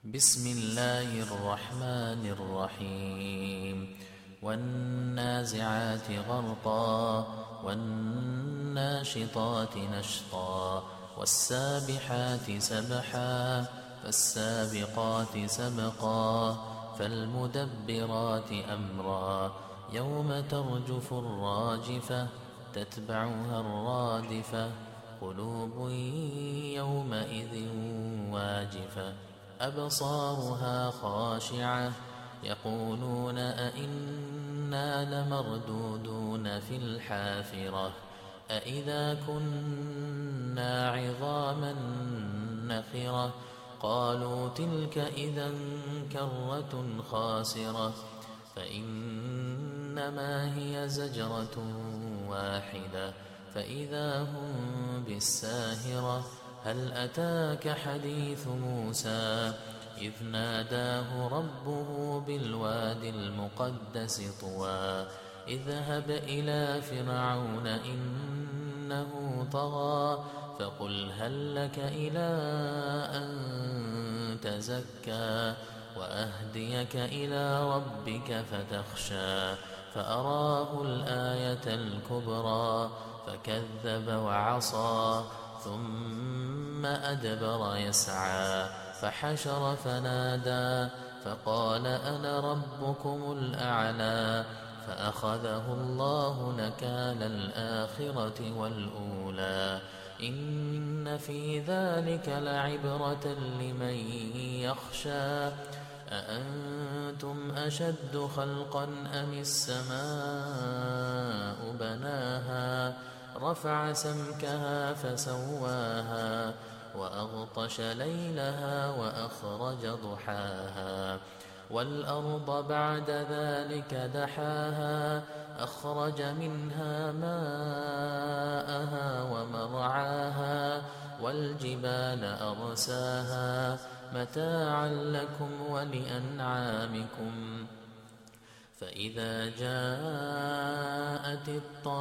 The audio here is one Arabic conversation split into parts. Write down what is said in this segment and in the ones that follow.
بسم الله الرحمن الرحيم والنازعات غرقا والناشطات نشطا والسابحات سبحا فالسابقات سبقا فالمدبرات أمرا يوم ترجف الراجفة تتبعها الرادفة قلوب يومئذ واجفة أبصارها خاشعة يقولون أئنا لمردودون في الحافرة أئذا كنا عظاما نخرة قالوا تلك إذا كرة خاسرة فإنما هي زجرة واحدة فإذا هم بالساهرة هل أتاك حديث موسى إذ ناداه ربه بالواد المقدس طوى اذهب إلى فرعون إنه طغى فقل هل لك إلى أن تزكى وأهديك إلى ربك فتخشى فأراه الآية الكبرى فكذب وعصى ثم أدبر يسعى فحشر فنادى فقال أنا ربكم الأعلى فأخذه الله نكال الآخرة والأولى إن في ذلك لعبرة لمن يخشى أأنتم أشد خلقا أم السماء بناها رفع سمكها فسواها وأغطش ليلها وأخرج ضحاها والأرض بعد ذلك دحاها أخرج منها ماءها ومرعاها والجبال أرساها متاعا لكم ولأنعامكم فإذا جاءت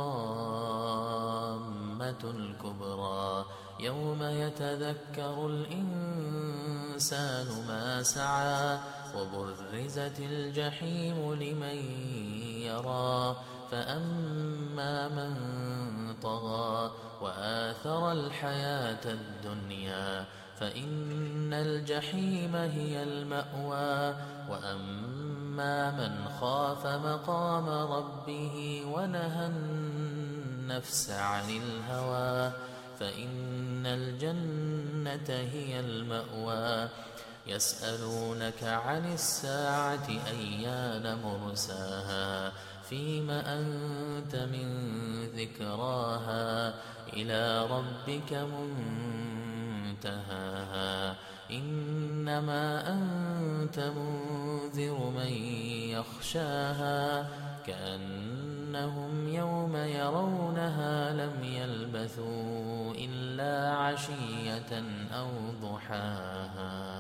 الطامة الكبرى يوم يتذكر الإنسان ما سعى وبرزت الجحيم لمن يرى فأما من طغى وآثر الحياة الدنيا فإن الجحيم هي المأوى وأما من خاف مقام ربه ونهى النفس عن الهوى فإن الجنة هي المأوى يسألونك عن الساعة أيان مرساها فيم أنت من ذكراها إلى ربك منتهاها إنما أنت منذر من يخشاها كأنهم يوم يرونها لم يلبثوا إلا عشية أو ضحاها.